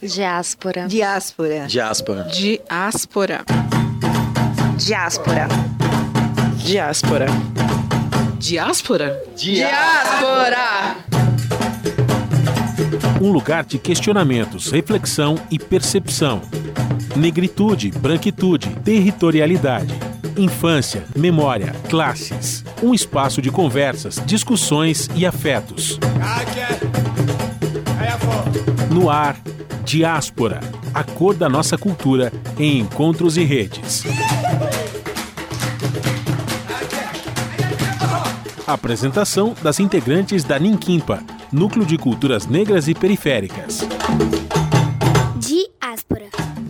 Diáspora. Diáspora. Diáspora. Diáspora. Diáspora. Diáspora. Diáspora? Diáspora! Um lugar de questionamentos, reflexão e percepção. Negritude, branquitude, territorialidade. Infância, memória, classes. Um espaço de conversas, discussões e afetos. No ar, Diáspora, a cor da nossa cultura em encontros e redes. Apresentação das integrantes da Ninquimpa, Núcleo de Culturas Negras e Periféricas. Diáspora.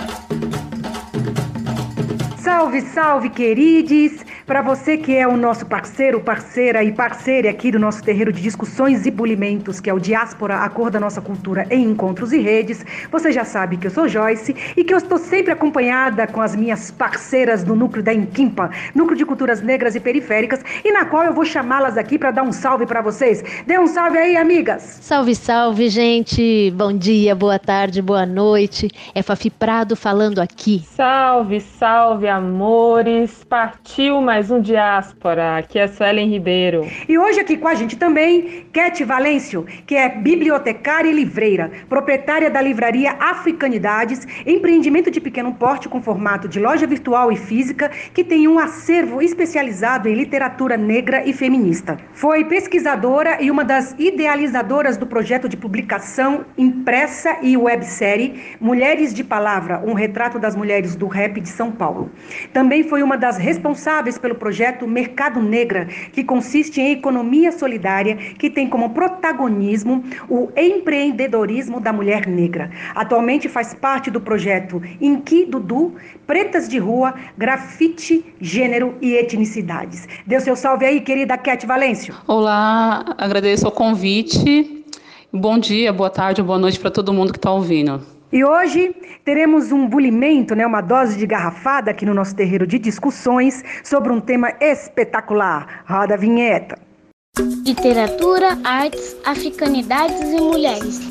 Salve, salve, queridos! Para você que é o nosso parceiro, parceira e parceira aqui do nosso terreiro de discussões e bulimentos, que é o Diáspora, a cor da nossa cultura em encontros e redes, você já sabe que eu sou Joyce e que eu estou sempre acompanhada com as minhas parceiras do núcleo da Ninquimpa, Núcleo de Culturas Negras e Periféricas, e na qual eu vou chamá-las aqui para dar um salve para vocês. Dê um salve aí, amigas! Salve, salve, gente! Bom dia, boa tarde, boa noite. É Fafi Prado falando aqui. Salve, salve, amores! Partiu mais um Diáspora, aqui é a Suelen Ribeiro. E hoje aqui com a gente também, Kete Valêncio, que é bibliotecária e livreira, proprietária da livraria Africanidades, empreendimento de pequeno porte com formato de loja virtual e física, que tem um acervo especializado em literatura negra e feminista. Foi pesquisadora e uma das idealizadoras do projeto de publicação impressa e websérie Mulheres de Palavra, um retrato das mulheres do rap de São Paulo. Também foi uma das responsáveis pelo projeto Mercado Negra, que consiste em economia solidária, que tem como protagonismo o empreendedorismo da mulher negra. Atualmente faz parte do projeto Inqui Dudu, Pretas de Rua, Grafite, Gênero e Etnicidades. Dê o seu salve aí, querida Kete Valêncio. Olá, agradeço o convite. Bom dia, boa tarde, boa noite para todo mundo que está ouvindo. E hoje teremos um bulimento, uma dose de garrafada aqui no nosso terreiro de discussões sobre um tema espetacular. Roda a vinheta. Literatura, artes, africanidades e mulheres.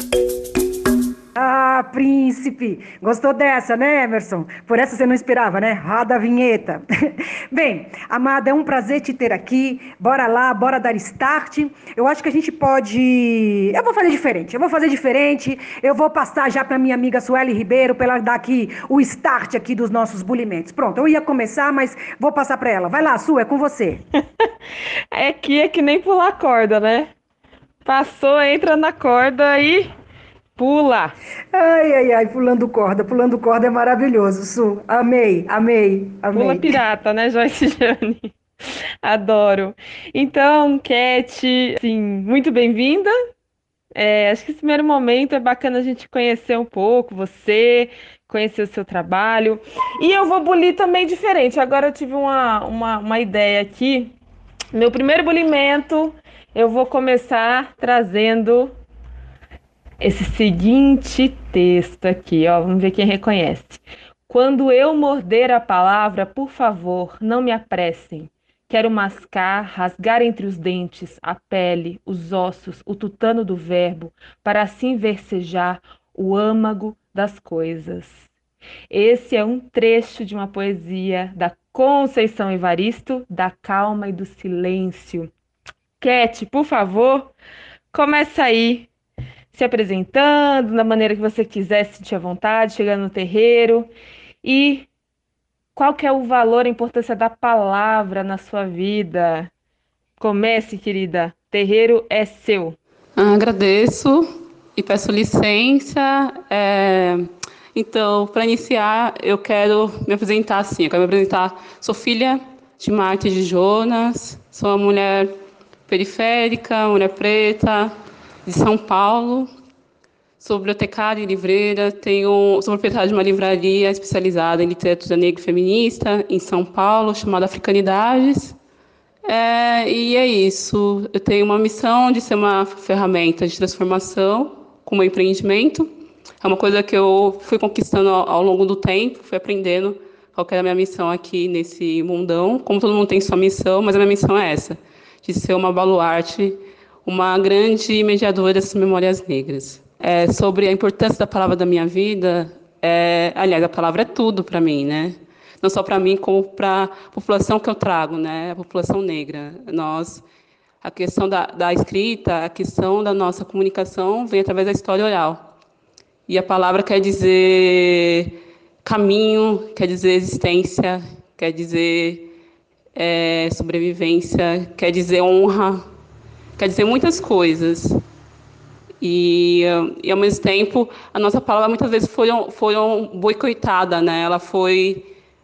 Ah, príncipe! Gostou dessa, né, Emerson? Por essa você não esperava, né? Roda a vinheta. Bem, amada, é um prazer te ter aqui. Bora lá, bora dar start. Eu acho que a gente pode... Eu vou fazer diferente. Eu vou passar já para minha amiga Sueli Ribeiro para ela dar aqui o start aqui dos nossos bulimentos. Pronto, eu ia começar, mas vou passar para ela. Vai lá, Su, é com você. É que nem pular corda, né? Passou, entra na corda e... pula! Ai, pulando corda é maravilhoso, Su. Amei. Pula pirata, né, Joyce Jane? Adoro. Então, Kete, assim, muito bem-vinda. Acho que esse primeiro momento é bacana a gente conhecer um pouco você, conhecer o seu trabalho. E eu vou bulir também diferente. Agora eu tive uma ideia aqui. Meu primeiro bulimento, eu vou começar trazendo... esse seguinte texto aqui, ó, vamos ver quem reconhece. Quando eu morder a palavra, por favor, não me apressem. Quero mascar, rasgar entre os dentes, a pele, os ossos, o tutano do verbo, para assim versejar o âmago das coisas. Esse é um trecho de uma poesia da Conceição Evaristo, da calma e do silêncio. Kete, por favor, começa aí. Se apresentando da maneira que você quiser, se sentir à vontade, chegando no terreiro. E qual que é o valor, a importância da palavra na sua vida? Comece, querida. Terreiro é seu. Agradeço e peço licença. Então, para iniciar, eu quero me apresentar assim. Sou filha de Marta e de Jonas. Sou uma mulher periférica, mulher preta, de São Paulo, sou bibliotecária e livreira, sou proprietária de uma livraria especializada em literatura negra e feminista em São Paulo, chamada Africanidades. E é isso, eu tenho uma missão de ser uma ferramenta de transformação com o meu empreendimento. É uma coisa que eu fui conquistando ao longo do tempo, fui aprendendo qual que era a minha missão aqui nesse mundão. Como todo mundo tem sua missão, mas a minha missão é essa, de ser uma baluarte, uma grande mediadora dessas memórias negras. sobre a importância da palavra da minha vida, aliás, a palavra é tudo para mim, né? Não só para mim, como para a população que eu trago, né? A população negra. A questão da escrita, a questão da nossa comunicação vem através da história oral. E a palavra quer dizer caminho, quer dizer existência, quer dizer sobrevivência, quer dizer honra, quer dizer muitas coisas. E ao mesmo tempo, a nossa palavra muitas vezes foram boicotada, né? Ela foi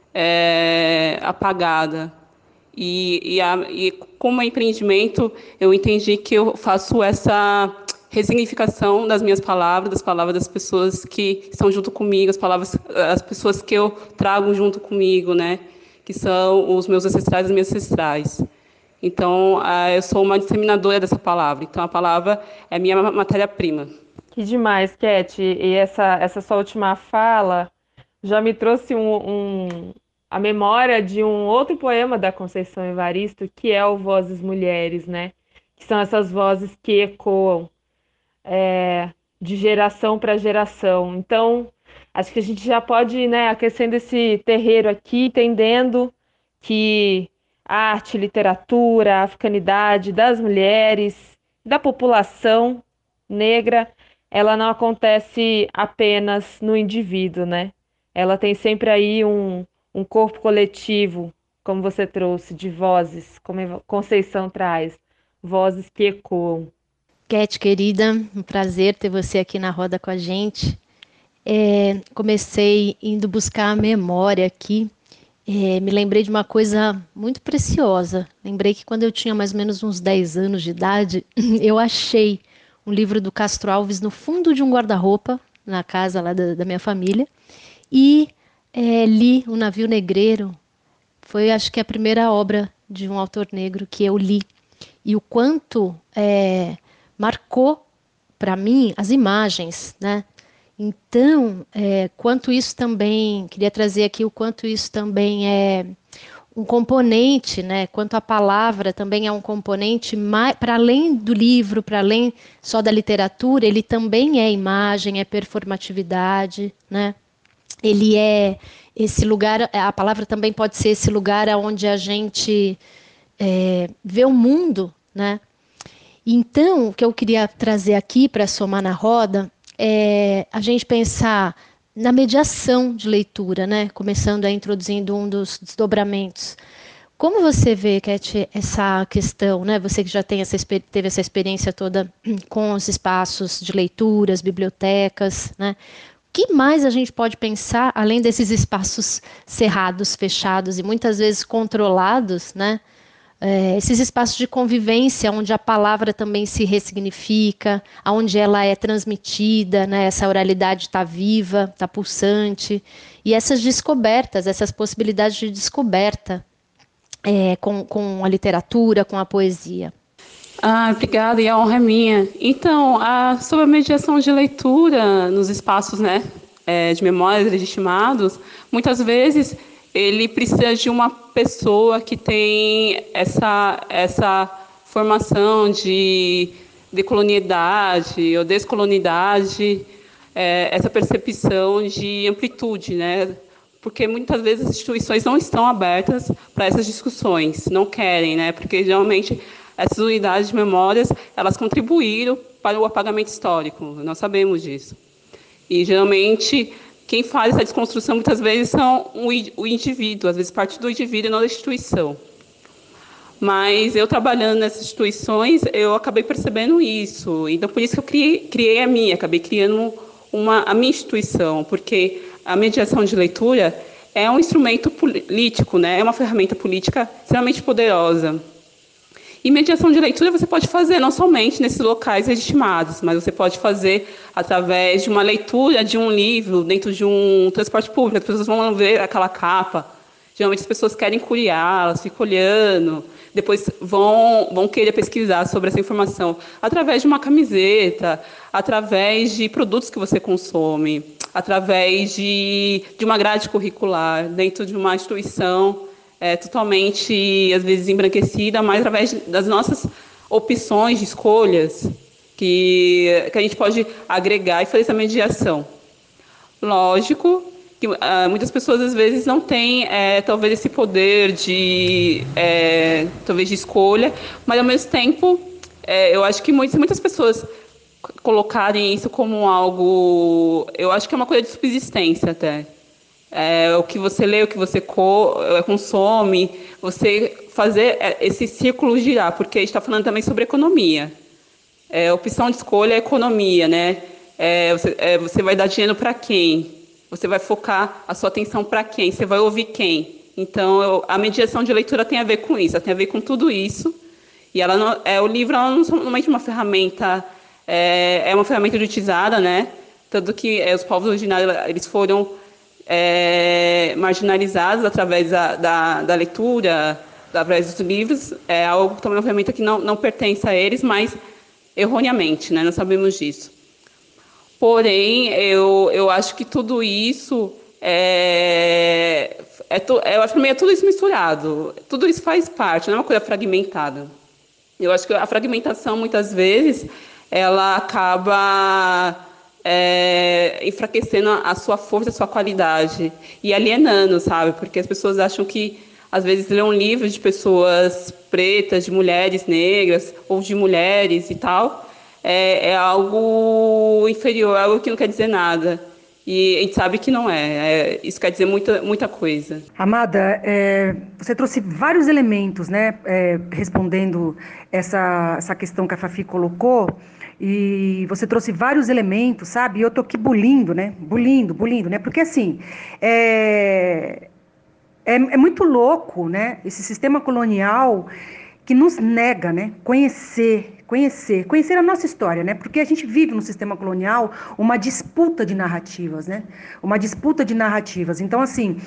apagada. E como empreendimento, eu entendi que eu faço essa ressignificação das minhas palavras, das palavras das pessoas que estão junto comigo, as pessoas que eu trago junto comigo, né? Que são os meus ancestrais e as minhas ancestrais. Então, eu sou uma disseminadora dessa palavra. Então, a palavra é a minha matéria-prima. Que demais, Cat. E essa sua última fala já me trouxe a memória de um outro poema da Conceição Evaristo, que é o Vozes Mulheres, né? Que são essas vozes que ecoam de geração para geração. Então, acho que a gente já pode ir, né, aquecendo esse terreiro aqui, entendendo que a arte, literatura, a africanidade das mulheres, da população negra, ela não acontece apenas no indivíduo, né? Ela tem sempre aí um corpo coletivo, como você trouxe, de vozes, como a Conceição traz, vozes que ecoam. Cat, querida, um prazer ter você aqui na roda com a gente. Comecei indo buscar a memória aqui. Me lembrei de uma coisa muito preciosa. Lembrei que quando eu tinha mais ou menos uns 10 anos de idade, eu achei um livro do Castro Alves no fundo de um guarda-roupa, na casa lá da minha família, e li O Navio Negreiro. Foi, acho que, a primeira obra de um autor negro que eu li. E o quanto marcou para mim as imagens, né? Então, quanto isso também, queria trazer aqui o quanto isso também é um componente, né? Quanto a palavra também é um componente, para além do livro, para além só da literatura, ele também é imagem, é performatividade, né? Ele é esse lugar, a palavra também pode ser esse lugar onde a gente vê o mundo, né? Então, o que eu queria trazer aqui para somar na roda a gente pensar na mediação de leitura, né? Começando introduzindo um dos desdobramentos. Como você vê, Cat, essa questão, né? Você que já teve essa experiência toda com os espaços de leituras, bibliotecas, né? O que mais a gente pode pensar, além desses espaços cerrados, fechados e muitas vezes controlados, né? Esses espaços de convivência, onde a palavra também se ressignifica, onde ela é transmitida, né? Essa oralidade está viva, está pulsante, e essas descobertas, essas possibilidades de descoberta com a literatura, com a poesia. Obrigada, e a honra é minha. Então, sobre a mediação de leitura nos espaços, né, de memórias legitimados, muitas vezes ele precisa de uma pessoa que tem essa formação de decolonialidade ou descolonialidade, essa percepção de amplitude, né? Porque muitas vezes as instituições não estão abertas para essas discussões, não querem, né? Porque geralmente essas unidades de memórias, elas contribuíram para o apagamento histórico, nós sabemos disso. E geralmente quem faz essa desconstrução muitas vezes são o indivíduo, às vezes parte do indivíduo e não da instituição. Mas eu trabalhando nessas instituições, eu acabei percebendo isso. Então, por isso que eu criei a minha, acabei criando a minha instituição, porque a mediação de leitura é um instrumento político, né? É uma ferramenta política extremamente poderosa. E mediação de leitura você pode fazer não somente nesses locais legitimados, mas você pode fazer através de uma leitura de um livro dentro de um transporte público. As pessoas vão ver aquela capa. Geralmente as pessoas querem curiar, elas ficam olhando, depois vão querer pesquisar sobre essa informação através de uma camiseta, através de produtos que você consome, através de uma grade curricular dentro de uma instituição totalmente, às vezes, embranquecida, mas através das nossas opções de escolhas. que a gente pode agregar e fazer essa mediação. Lógico que muitas pessoas às vezes não têm talvez esse poder talvez de escolha, mas ao mesmo tempo eu acho que muitas pessoas colocarem isso como algo, eu acho que é uma coisa de subsistência até. O que você lê, o que você consome, você fazer esse círculo girar, porque a gente está falando também sobre economia. Opção de escolha é economia, né? Você vai dar dinheiro para quem? Você vai focar a sua atenção para quem? Você vai ouvir quem? Então, a mediação de leitura tem a ver com isso, tem a ver com tudo isso. E o livro não é somente uma ferramenta, é uma ferramenta utilizada, né? Tanto que os povos originários eles foram marginalizados através da leitura, através dos livros. É algo também uma ferramenta que não pertence a eles, mas erroneamente, né? Nós sabemos disso. Porém, eu acho que tudo isso eu acho que é tudo isso misturado. Tudo isso faz parte, não é uma coisa fragmentada. Eu acho que a fragmentação, muitas vezes, ela acaba enfraquecendo a sua força, a sua qualidade e alienando, sabe? Porque as pessoas acham que, às vezes, ler um livro de pessoas pretas, de mulheres negras ou de mulheres e tal, é algo inferior, algo que não quer dizer nada. E a gente sabe que não é. Isso quer dizer muita, muita coisa. Amada, você trouxe vários elementos, né, respondendo essa questão que a Fafi colocou, e você trouxe vários elementos, sabe? E eu tô aqui bulindo, né? Bulindo, né? Porque, assim, é muito louco, né? Esse sistema colonial que nos nega, né, conhecer a nossa história, né? Porque a gente vive no sistema colonial uma disputa de narrativas, né? Uma disputa de narrativas. Então, assim,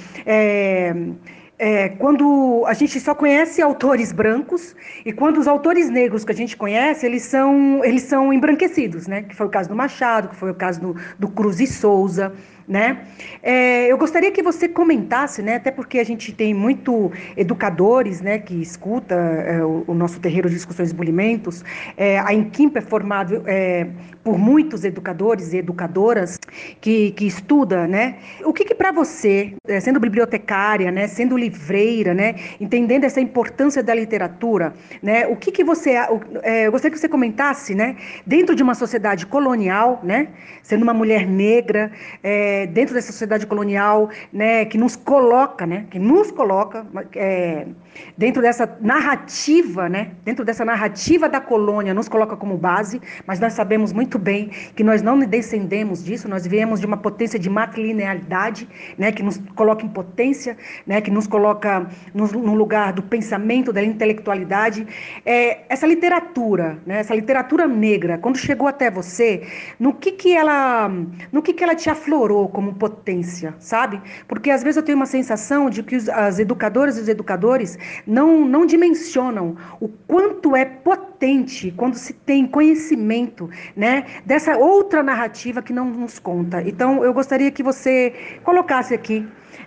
quando a gente só conhece autores brancos e quando os autores negros que a gente conhece, eles são embranquecidos, né? Que foi o caso do Machado, que foi o caso do Cruz e Souza, né? Eu gostaria que você comentasse, né, até porque a gente tem muito educadores, né, que escuta o nosso terreiro de discussões e bulimentos. A Inquimpa é formado por muitos educadores e educadoras que estuda, né? O que para você, sendo bibliotecária, né, sendo livreira, né, entendendo essa importância da literatura, né, o que você, eu gostaria que você comentasse, né, dentro de uma sociedade colonial, né, sendo uma mulher negra, dentro dessa sociedade colonial, né, que nos coloca dentro dessa narrativa, né, dentro dessa narrativa da colônia, nos coloca como base, mas nós sabemos muito bem que nós não descendemos disso, nós viemos de uma potência de matrilinealidade, né, que nos coloca em potência, né, que nos coloca no lugar do pensamento, da intelectualidade. Essa literatura, né, essa literatura negra, quando chegou até você, no que ela te aflorou como potência, sabe? Porque às vezes eu tenho uma sensação de que as educadoras e os educadores não dimensionam o quanto é potente quando se tem conhecimento, né, dessa outra narrativa que não nos conta. Então, eu gostaria que você colocasse aqui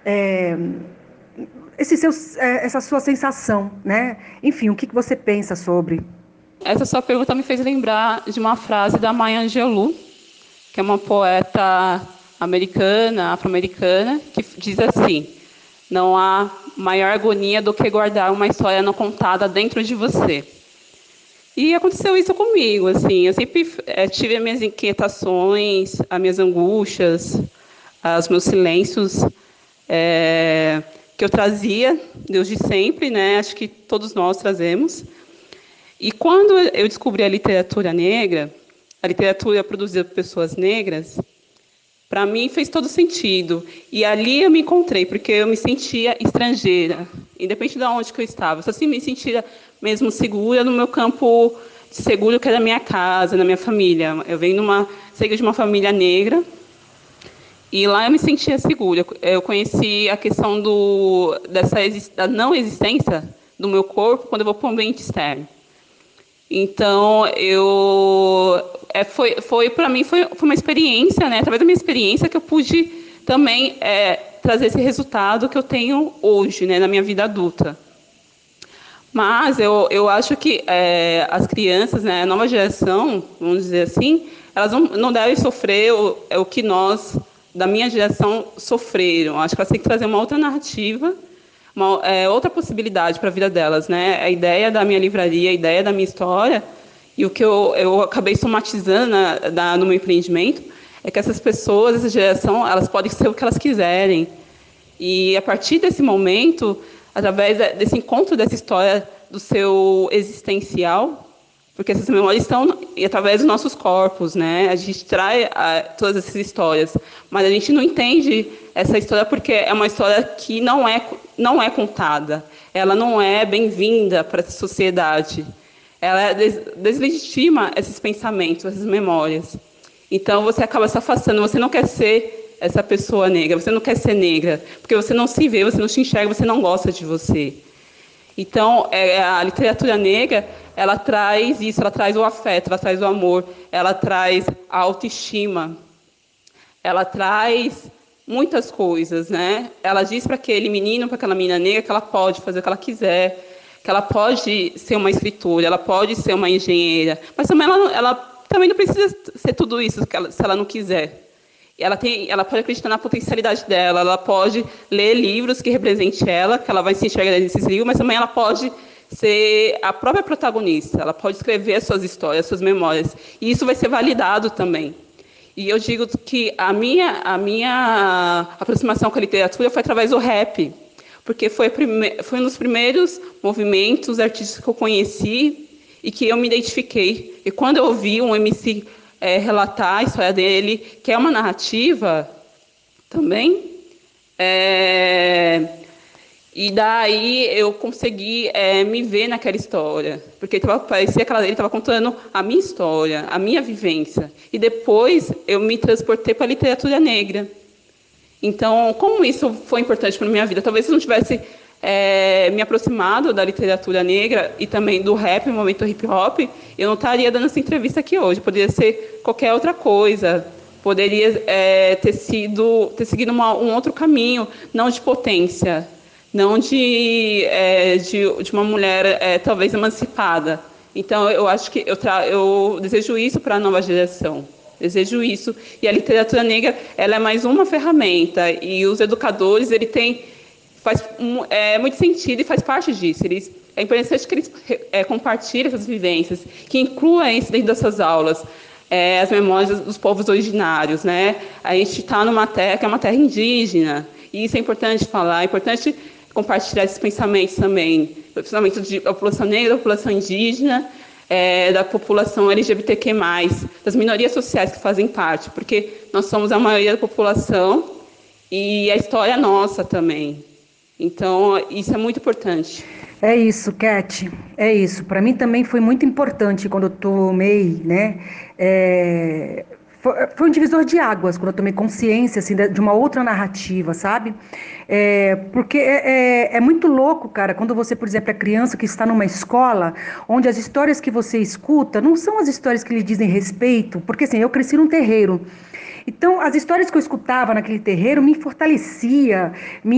essa sua sensação, né? Enfim, o que você pensa sobre? Essa sua pergunta me fez lembrar de uma frase da Maya Angelou, que é uma poeta americana, afro-americana, que diz assim: não há maior agonia do que guardar uma história não contada dentro de você. E aconteceu isso comigo, assim, eu sempre tive as minhas inquietações, as minhas angústias, os meus silêncios, que eu trazia desde sempre, né? Acho que todos nós trazemos. E quando eu descobri a literatura negra, a literatura produzida por pessoas negras, para mim fez todo sentido. E ali eu me encontrei, porque eu me sentia estrangeira, independente de onde que eu estava. Eu só assim me sentia mesmo segura no meu campo seguro, que era a minha casa, na minha família. Eu venho de uma família negra, e lá eu me sentia segura. Eu conheci a questão da não existência do meu corpo quando eu vou para um ambiente externo. Então, para mim foi uma experiência, né? Através da minha experiência que eu pude também trazer esse resultado que eu tenho hoje, né, na minha vida adulta. Mas eu acho que as crianças, né, a nova geração, vamos dizer assim, elas não devem sofrer o que nós, da minha geração, sofreram. Acho que elas têm que trazer uma outra narrativa, outra possibilidade para a vida delas, né? A ideia da minha livraria, a ideia da minha história, e o que eu acabei somatizando no meu empreendimento, é que essas pessoas, essa geração, elas podem ser o que elas quiserem. E, a partir desse momento, através desse encontro dessa história do seu existencial, porque essas memórias estão através dos nossos corpos, né? A gente traz todas essas histórias, mas a gente não entende essa história porque é uma história que não é contada. Ela não é bem-vinda para essa sociedade. Ela deslegitima esses pensamentos, essas memórias. Então, você acaba se afastando. Você não quer ser essa pessoa negra, você não quer ser negra, porque você não se vê, você não se enxerga, você não gosta de você. Então, a literatura negra, ela traz isso, ela traz o afeto, ela traz o amor, ela traz a autoestima, ela traz muitas coisas, né? Ela diz para aquele menino, para aquela menina negra, que ela pode fazer o que ela quiser, que ela pode ser uma escritora, ela pode ser uma engenheira, mas também ela também não precisa ser tudo isso se ela não quiser. Ela pode acreditar na potencialidade dela, ela pode ler livros que representem ela, que ela vai se enxergar nesses livros, mas também ela pode ser a própria protagonista, ela pode escrever as suas histórias, as suas memórias, e isso vai ser validado também. E eu digo que a minha aproximação com a literatura foi através do rap, porque foi um dos primeiros movimentos artísticos que eu conheci e que eu me identifiquei. E quando eu ouvi um MC relatar a história dele, que é uma narrativa também, e daí eu consegui me ver naquela história, porque parecia que ele estava contando a minha história, a minha vivência. E depois eu me transportei para a literatura negra. Então, como isso foi importante para a minha vida? Talvez se eu não tivesse me aproximado da literatura negra e também do rap, no momento hip hop, eu não estaria dando essa entrevista aqui hoje. Poderia ser qualquer outra coisa. Poderia ter seguido um outro caminho, não de potência, não de uma mulher talvez emancipada. Então, eu acho que eu desejo isso para a nova geração. Desejo isso. E a literatura negra, ela é mais uma ferramenta. E os educadores, faz muito sentido e faz parte disso. É importante que eles compartilhem essas vivências, que incluam isso dentro dessas aulas, as memórias dos povos originários, né? A gente está numa terra que é uma terra indígena, e isso é importante falar, é importante compartilhar esses pensamentos também, principalmente da população negra, da população indígena, da população LGBTQ+, das minorias sociais que fazem parte, porque nós somos a maioria da população e a história é nossa também. Então, isso é muito importante. É isso, Cat, é isso. Para mim também foi muito importante quando eu tomei, né? Foi um divisor de águas quando eu tomei consciência assim, de uma outra narrativa, sabe? Porque é muito louco, cara, quando você, por exemplo, é criança que está numa escola onde as histórias que você escuta não são as histórias que lhe dizem respeito, porque assim, eu cresci num terreiro. Então, as histórias que eu escutava naquele terreiro me fortalecia,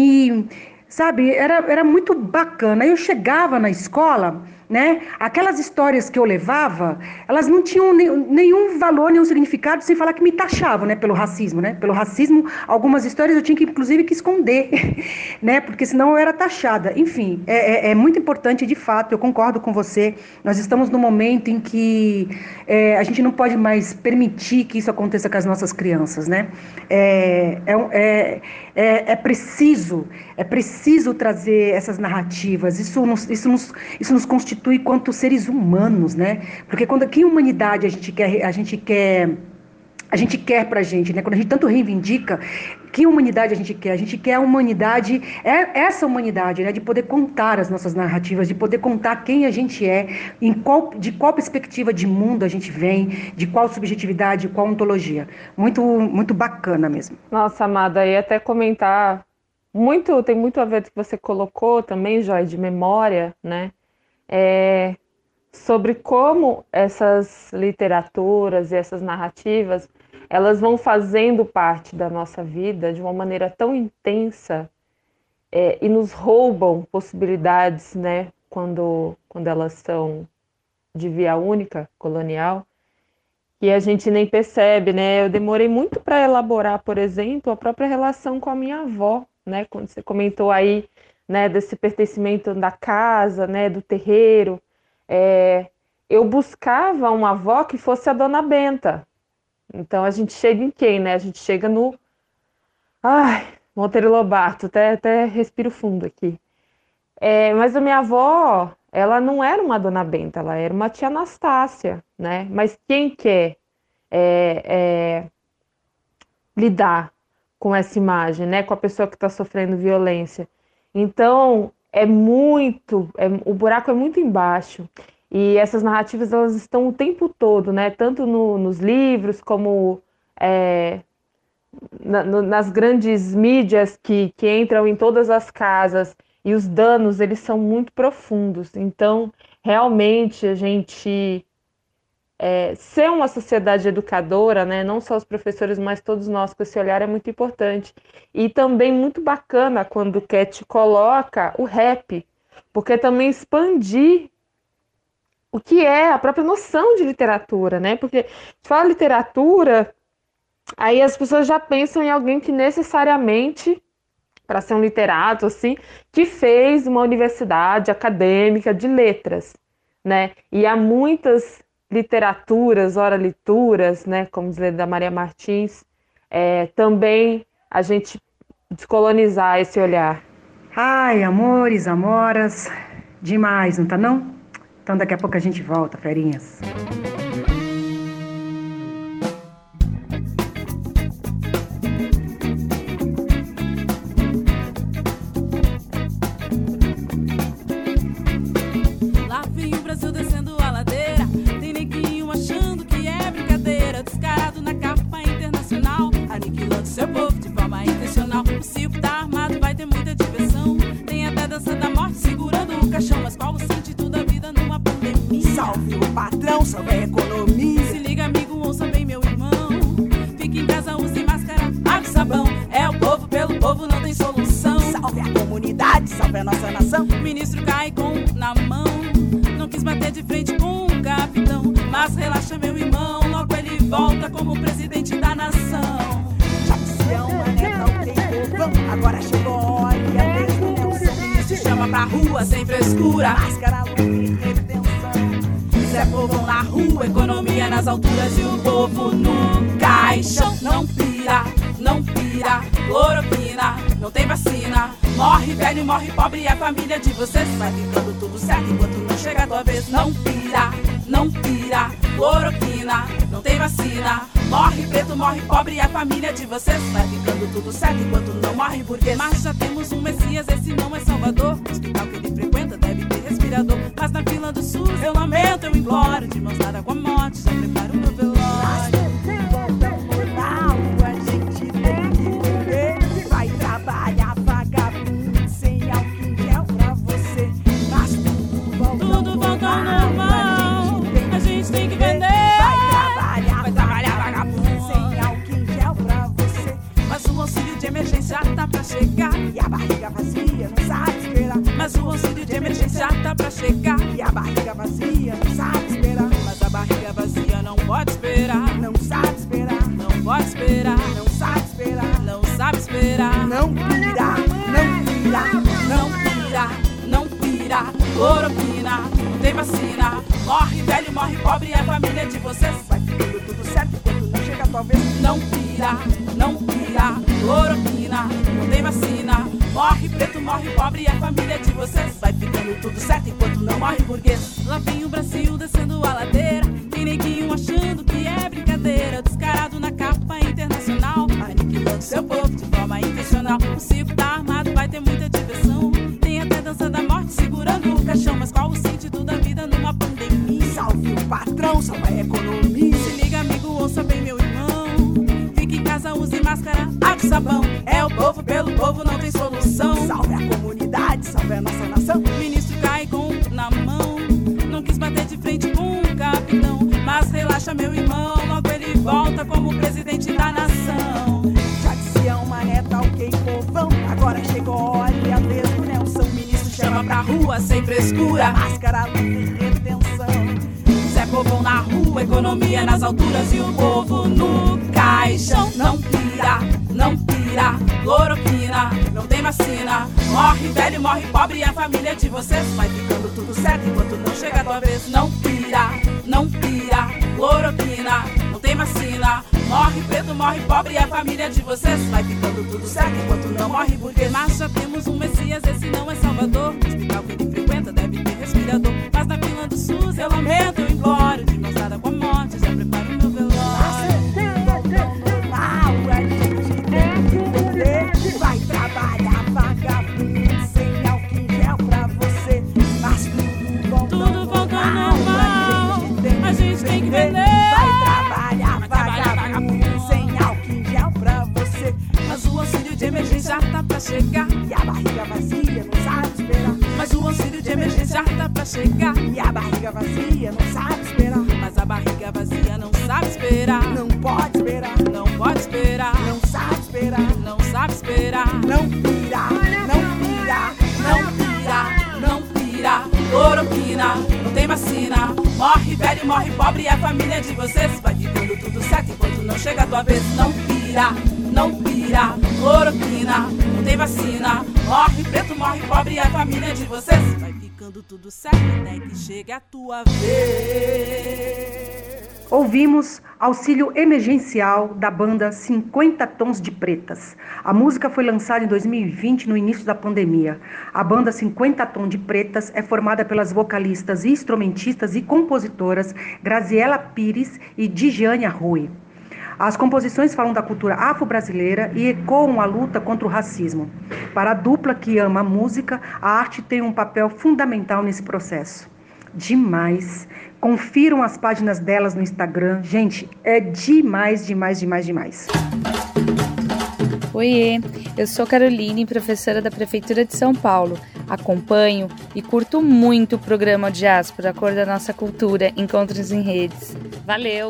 sabe, era muito bacana. Aí eu chegava na escola, né? Aquelas histórias que eu levava, elas não tinham nenhum valor, nenhum significado, sem falar que me taxavam, né? Pelo racismo, né? Pelo racismo, algumas histórias eu tinha que, inclusive, que esconder, né? Porque senão eu era taxada. Enfim, é muito importante, de fato, eu concordo com você. Nós estamos num momento em que a gente não pode mais permitir que isso aconteça com as nossas crianças, né? É preciso trazer essas narrativas. Isso nos constitui quanto seres humanos, né? Porque que humanidade a gente quer pra gente, né? Quando a gente tanto reivindica, que humanidade a gente quer? A gente quer a humanidade, essa humanidade, né? De poder contar as nossas narrativas, de poder contar quem a gente é, de qual perspectiva de mundo a gente vem, de qual subjetividade, qual ontologia. Muito, muito bacana mesmo. Nossa, amada, e até comentar, tem muito a ver com o que você colocou também, Joy, de memória, né? Sobre como essas literaturas e essas narrativas elas vão fazendo parte da nossa vida de uma maneira tão intensa e nos roubam possibilidades, né, quando elas são de via única, colonial, que a gente nem percebe, né? Eu demorei muito para elaborar, por exemplo, a própria relação com a minha avó, né? Quando você comentou aí, né, desse pertencimento da casa, né, do terreiro, eu buscava uma avó que fosse a Dona Benta. Então a gente chega em quem, né? A gente chega no Monteiro Lobato, até respiro fundo aqui. Mas a minha avó, ela não era uma Dona Benta, ela era uma tia Anastácia, né? Mas quem quer lidar com essa imagem, né? Com a pessoa que está sofrendo violência? Então, o buraco é muito embaixo. E essas narrativas, elas estão o tempo todo, né? Tanto nos livros, como nas grandes mídias que entram em todas as casas. E os danos, eles são muito profundos. Então, realmente, a gente ser uma sociedade educadora, né? Não só os professores, mas todos nós com esse olhar é muito importante. E também muito bacana quando o Cat coloca o rap, porque também expandir o que é a própria noção de literatura, né? Porque se fala literatura, aí as pessoas já pensam em alguém que necessariamente, para ser um literato, assim, que fez uma universidade acadêmica de letras, né? E há muitas literaturas, oralituras, né? Como dizer, da Maria Martins, também a gente descolonizar esse olhar. Ai, amores, amoras, demais, não tá não? Então daqui a pouco a gente volta, ferinhas. Lá vem o Brasil descendo a ladeira, tem neguinho achando que é brincadeira, descarado na capa internacional, aniquilando seu povo de forma intencional. O circo tá armado, vai ter muita diversão, tem até dança da morte segurando o caixão. Mas qual o sentido da vida numa pandemia? Salve o patrão, salve a economia. Se liga, amigo, ouça bem, meu irmão. Fique em casa, use máscara, água e sabão. É o povo, pelo povo, não tem solução. Salve a comunidade, salve a nossa nação. O ministro cai na mão, não quis bater de frente com o capitão. Mas relaxa, meu irmão, logo ele volta como presidente da nação. Jackson, Mané, ok, povão, agora chegou a hora e a vez do Nelson. Se chama pra rua sem frescura, máscara, luta e retenção. Zé Povão na rua, economia nas alturas e o povo no caixão. Não pira, não pira, cloroquina, não tem vacina. Morre velho, morre pobre, a família de vocês vai ficando tudo certo enquanto não chega a tua vez. Não pira, não pira, cloroquina, não tem vacina. Morre preto, morre pobre, a família de vocês vai ficando tudo certo enquanto não morre burguês. Mas já temos um Messias, esse não é Salvador. O hospital que ele frequenta deve ter respirador. Mas na fila do SUS eu lamento, eu imploro, de mãos dadas com a morte, já preparo o meu velório. A gente tem que viver, vai trabalhar vagabundo, sem álcool em gel pra você. Mas tudo volta ao normal, a gente tem que vender. Vai trabalhar vagabundo, sem álcool em gel pra você. Mas o auxílio de emergência tá pra chegar, e a barriga vazia não sabe esperar. Mas o auxílio de emergência tá pra chegar, e a barriga vazia não sabe esperar. Mas a barriga vazia não pode esperar, não sabe esperar, não pode esperar, não sabe esperar, não sabe esperar. Não pira, não pira, não pira, não pira, cloroquina, não tem vacina. Morre velho, morre pobre, é a família de vocês vai ficando tudo certo enquanto não chega a tua vez. Não pira, não pira, cloroquina, não tem vacina. Morre preto, morre pobre, é a família de vocês vai ficando tudo certo enquanto não morre burguês. Lá vem o Brasil descendo a ladeira, tem neguinho achando que é brincadeira, descarado na capa internacional, aniquilando seu povo de forma intencional. O circo tá armado, vai ter muita diversão, tem até dança da morte segurando o caixão. Mas qual o sentido da vida numa pandemia? Salve o patrão, salve a economia. Se liga, amigo, ouça bem, meu irmão. Fique em casa, use máscara, água e sabão. É o povo, pelo povo, não tem solução. Salve a comunidade, salve a nossa nação. O ministro cai na mão, não quis bater de frente com o capitão. Mas relaxa, meu irmão, logo ele volta como presidente da nação. Jackson, Mané, ok, povão, agora chegou a hora e a vez do Nelson. O ministro chama leva pra rua sem frescura. Máscara, luva e retenção. Zé Povão na rua, economia nas alturas e o povo no caixão. Não pira, não pira, cloroquina, não tem vacina. Morre velho, morre pobre e a família de vocês vai ficando tudo certo enquanto não chega a tua vez. Não pira, não pira, cloroquina, não tem vacina. Morre preto, morre pobre e a família de vocês vai ficando tudo certo enquanto não morre burguês. Mas já temos um Messias, esse não é Salvador. O hospital que ele frequenta deve ter respirador. Mas na fila do SUS eu lamento, eu imploro. De mãos dadas com a morte, já preparo o meu velório. Vai trabalhar vagabundo sem álcool em gel pra você. Mas tudo volta ao normal. A gente tem que vender. Vai trabalhar vagabundo sem álcool em gel pra você. Mas o auxílio de emergência tá pra chegar. E a barriga vazia não sabe esperar. Mas o auxílio de emergência tá pra chegar. E a barriga vazia não sabe esperar. Mas a barriga vazia não sabe esperar. Não pode esperar. Não pode esperar. Não sabe esperar. Não sabe esperar. Não pira, não pira, não pira, não pira. Cloroquina, não tem vacina. Morre velho, morre pobre e a família de vocês vai ficando tudo certo enquanto não chega a tua vez. Não pira, não pira. Cloroquina, não tem vacina. Morre preto, morre pobre e a família de vocês vai ficando tudo certo até que chegue a tua vez. Ouvimos Auxílio Emergencial da banda 50 Tons de Pretas. A música foi lançada em 2020, no início da pandemia. A banda 50 Tons de Pretas é formada pelas vocalistas, instrumentistas e compositoras Graziela Pires e Dijane Rui. As composições falam da cultura afro-brasileira e ecoam a luta contra o racismo. Para a dupla que ama a música, a arte tem um papel fundamental nesse processo. Demais. Confiram as páginas delas no Instagram. Gente, é demais, demais, demais, demais. Oiê, eu sou Caroline, professora da Prefeitura de São Paulo. Acompanho e curto muito o programa Diáspora, a cor da nossa cultura, Encontros em Redes. Valeu!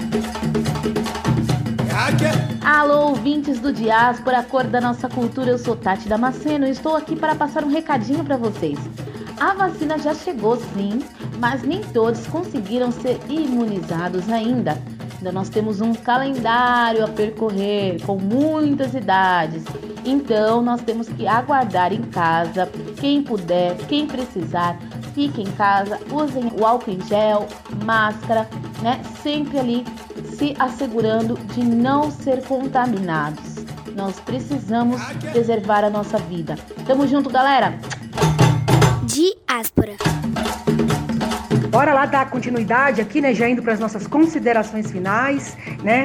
Alô, ouvintes do Diáspora, a cor da nossa cultura, eu sou Tati Damasceno e estou aqui para passar um recadinho para vocês. A vacina já chegou sim, mas nem todos conseguiram ser imunizados ainda. Ainda nós temos um calendário a percorrer com muitas idades. Então nós temos que aguardar em casa. Quem puder, quem precisar, fique em casa, usem o álcool em gel, máscara, né? Sempre ali se assegurando de não ser contaminados. Nós precisamos preservar a nossa vida. Tamo junto, galera! Diáspora. Bora lá dar continuidade aqui, né? Já indo para as nossas considerações finais, né?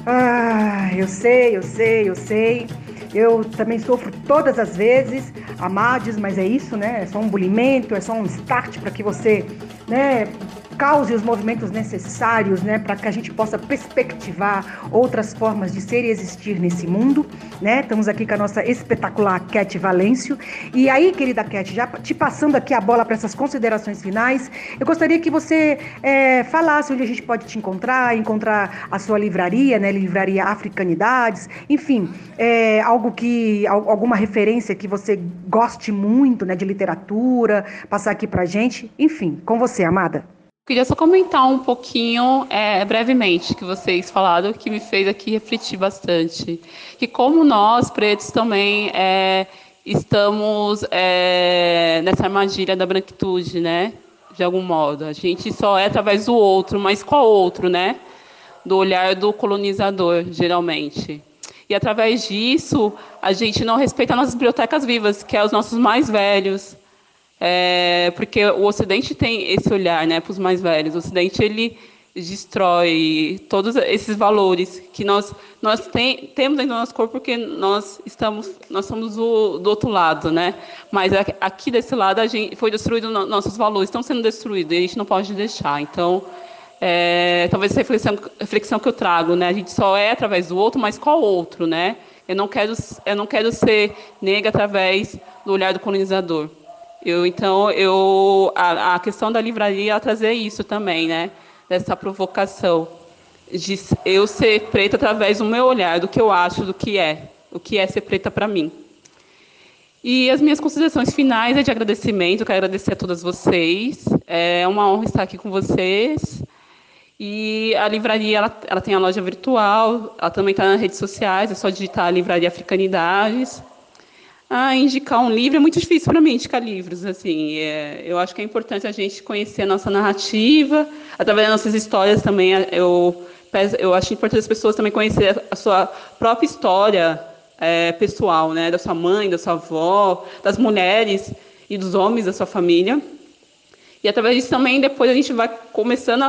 Eu sei. Eu também sofro todas as vezes, amades, mas é isso, né? É só um bulimento, é só um start para que você, né, cause os movimentos necessários, né, para que a gente possa perspectivar outras formas de ser e existir nesse mundo, né? Estamos aqui com a nossa espetacular Cat Valêncio. E aí, querida Cat, já te passando aqui a bola para essas considerações finais, eu gostaria que você falasse onde a gente pode te encontrar a sua livraria, né, Livraria Africanidades, enfim, alguma referência que você goste muito, né, de literatura, passar aqui pra gente, enfim, com você, amada. Queria só comentar um pouquinho, brevemente, que vocês falaram, que me fez aqui refletir bastante. Que como nós, pretos, também estamos nessa armadilha da branquitude, né? De algum modo. A gente só é através do outro, mas qual outro, né? Do olhar do colonizador, geralmente. E através disso, a gente não respeita nossas bibliotecas vivas, que é os nossos mais velhos. Porque o Ocidente tem esse olhar, né, para os mais velhos. O Ocidente ele destrói todos esses valores que nós temos dentro do nosso corpo, porque nós somos do outro lado, né? Mas aqui desse lado foi destruído nossos valores, estão sendo destruídos e a gente não pode deixar. Então, talvez essa reflexão que eu trago, né? A gente só é através do outro, mas qual outro, né? Eu não quero ser negra através do olhar do colonizador. A questão da livraria ela trazer isso também, né? Dessa provocação de eu ser preta através do meu olhar, do que eu acho, o que é ser preta para mim. E as minhas considerações finais é de agradecimento. Eu quero agradecer a todas vocês. É uma honra estar aqui com vocês. E a livraria, ela tem a loja virtual, ela também está nas redes sociais, é só digitar Livraria Africanidades. Indicar um livro é muito difícil para mim indicar livros. Assim, eu acho que é importante a gente conhecer a nossa narrativa, através das nossas histórias também. Eu acho importante as pessoas também conhecerem a sua própria história pessoal, né, da sua mãe, da sua avó, das mulheres e dos homens da sua família. E através disso também, depois a gente vai começando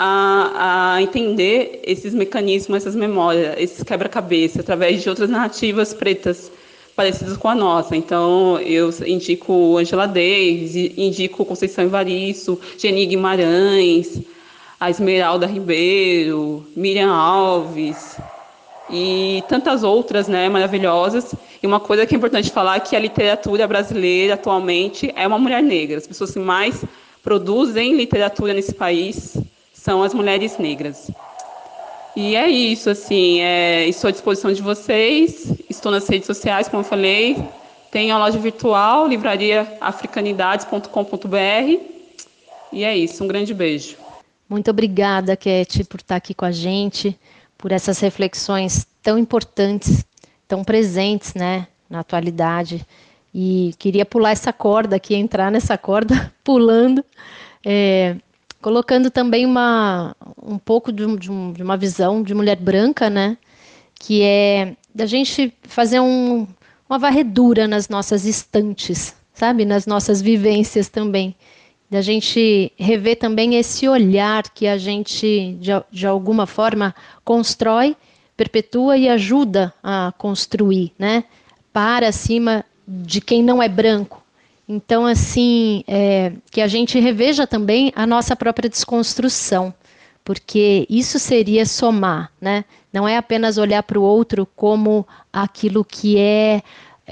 a entender esses mecanismos, essas memórias, esses quebra-cabeça, através de outras narrativas pretas parecidas com a nossa. Então, eu indico Angela Davis, indico Conceição Evaristo, Geni Guimarães, a Esmeralda Ribeiro, Miriam Alves e tantas outras, né, maravilhosas. E uma coisa que é importante falar é que a literatura brasileira atualmente é uma mulher negra. As pessoas que mais produzem literatura nesse país são as mulheres negras. E é isso, assim, estou à disposição de vocês, estou nas redes sociais, como eu falei, tenho a loja virtual, livrariaafricanidades.com.br, e é isso, um grande beijo. Muito obrigada, Cat, por estar aqui com a gente, por essas reflexões tão importantes, tão presentes, né, na atualidade. E queria pular essa corda aqui, entrar nessa corda pulando, colocando também um pouco de uma visão de mulher branca, né? Que é da gente fazer uma varredura nas nossas estantes, sabe? Nas nossas vivências também. Da gente rever também esse olhar que a gente, de alguma forma, constrói, perpetua e ajuda a construir, né? Para cima de quem não é branco. Então, assim, que a gente reveja também a nossa própria desconstrução, porque isso seria somar, né? Não é apenas olhar para o outro como aquilo que é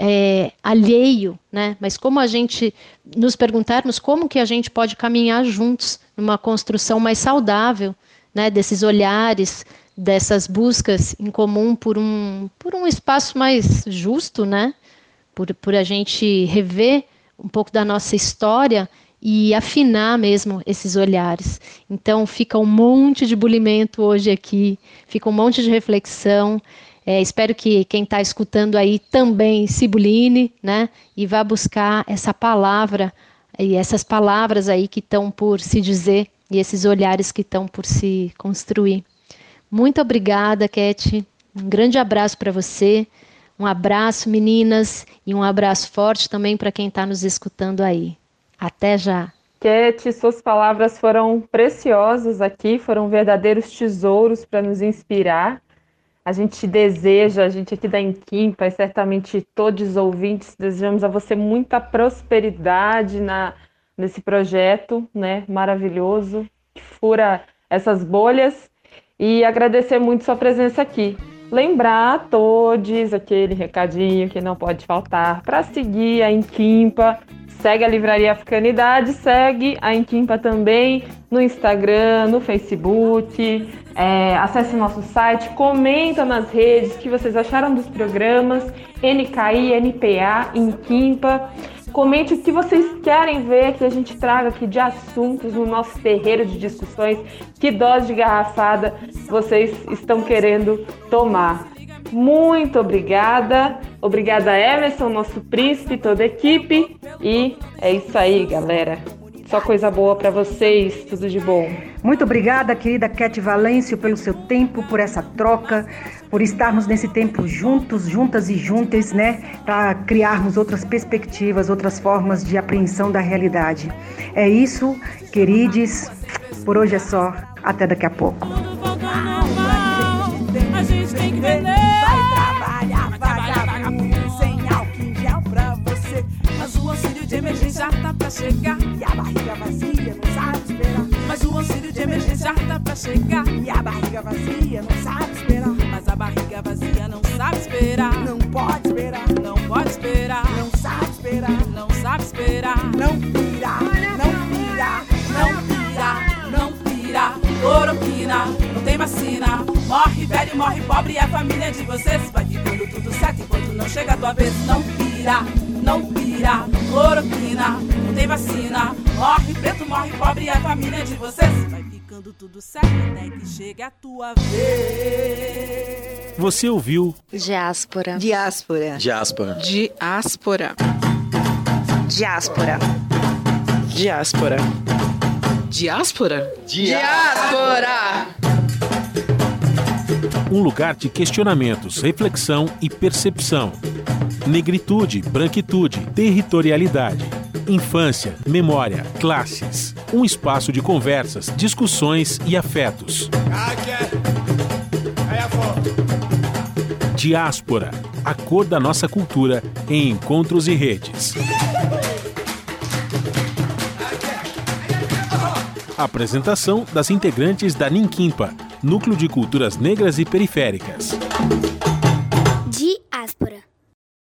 alheio, né? Mas como a gente nos perguntarmos como que a gente pode caminhar juntos numa construção mais saudável, né? Desses olhares, dessas buscas em comum por um espaço mais justo, né? Por a gente rever um pouco da nossa história e afinar mesmo esses olhares. Então fica um monte de bulimento hoje aqui, fica um monte de reflexão. Espero que quem está escutando aí também se buline, né? E vá buscar essa palavra e essas palavras aí que estão por se dizer e esses olhares que estão por se construir. Muito obrigada, Cat. Um grande abraço para você. Um abraço, meninas, e um abraço forte também para quem está nos escutando aí. Até já. Cat, suas palavras foram preciosas aqui, foram verdadeiros tesouros para nos inspirar. A gente deseja, a gente aqui da Inquimpa, e certamente todos os ouvintes, desejamos a você muita prosperidade nesse projeto, né, maravilhoso, que fura essas bolhas, e agradecer muito sua presença aqui. Lembrar a todos aquele recadinho que não pode faltar para seguir a Inquimpa. Segue a Livraria Africanidade, segue a Inquimpa também no Instagram, no Facebook. Acesse nosso site, comenta nas redes o que vocês acharam dos programas, NKI, NPA, Inquimpa. Comente o que vocês querem ver que a gente traga aqui de assuntos no nosso terreiro de discussões, que dose de garrafada vocês estão querendo tomar. Muito obrigada. Obrigada, Emerson, nosso príncipe, toda a equipe. E é isso aí, galera. Só coisa boa para vocês, tudo de bom. Muito obrigada, querida Cat Valêncio, pelo seu tempo, por essa troca, por estarmos nesse tempo juntos, juntas e juntas, né? Para criarmos outras perspectivas, outras formas de apreensão da realidade. É isso, queridos. Por hoje é só. Até daqui a pouco. A gente tem que vender. Vai trabalhar, vagabundo, sem álcool em gel pra você. Mas o auxílio de emergência tá pra chegar. E a barriga vazia não sabe esperar. Mas o auxílio de emergência tá pra chegar. E a barriga vazia não sabe esperar. Mas a barriga vazia não sabe esperar. Não pode esperar. Não pode esperar. Não sabe esperar. Não sabe esperar. Não pira, não pira, não pira, não pira. Cloroquina, não tem vacina. Morre velho, morre pobre e a família de vocês vai ficando tudo certo enquanto não chega a tua vez. Não pira, não pira. Cloroquina, não tem vacina. Morre preto, morre pobre e a família de vocês vai ficando tudo certo até que chegue a tua vez. Você ouviu Diáspora. Diáspora. Diáspora. Diáspora. Diáspora. Diáspora. Diáspora? Diáspora. Um lugar de questionamentos, reflexão e percepção. Negritude, branquitude, territorialidade. Infância, memória, classes. Um espaço de conversas, discussões e afetos. Diáspora, a cor da nossa cultura em encontros e redes. Apresentação das integrantes da Ninquimpa, Núcleo de Culturas Negras e Periféricas.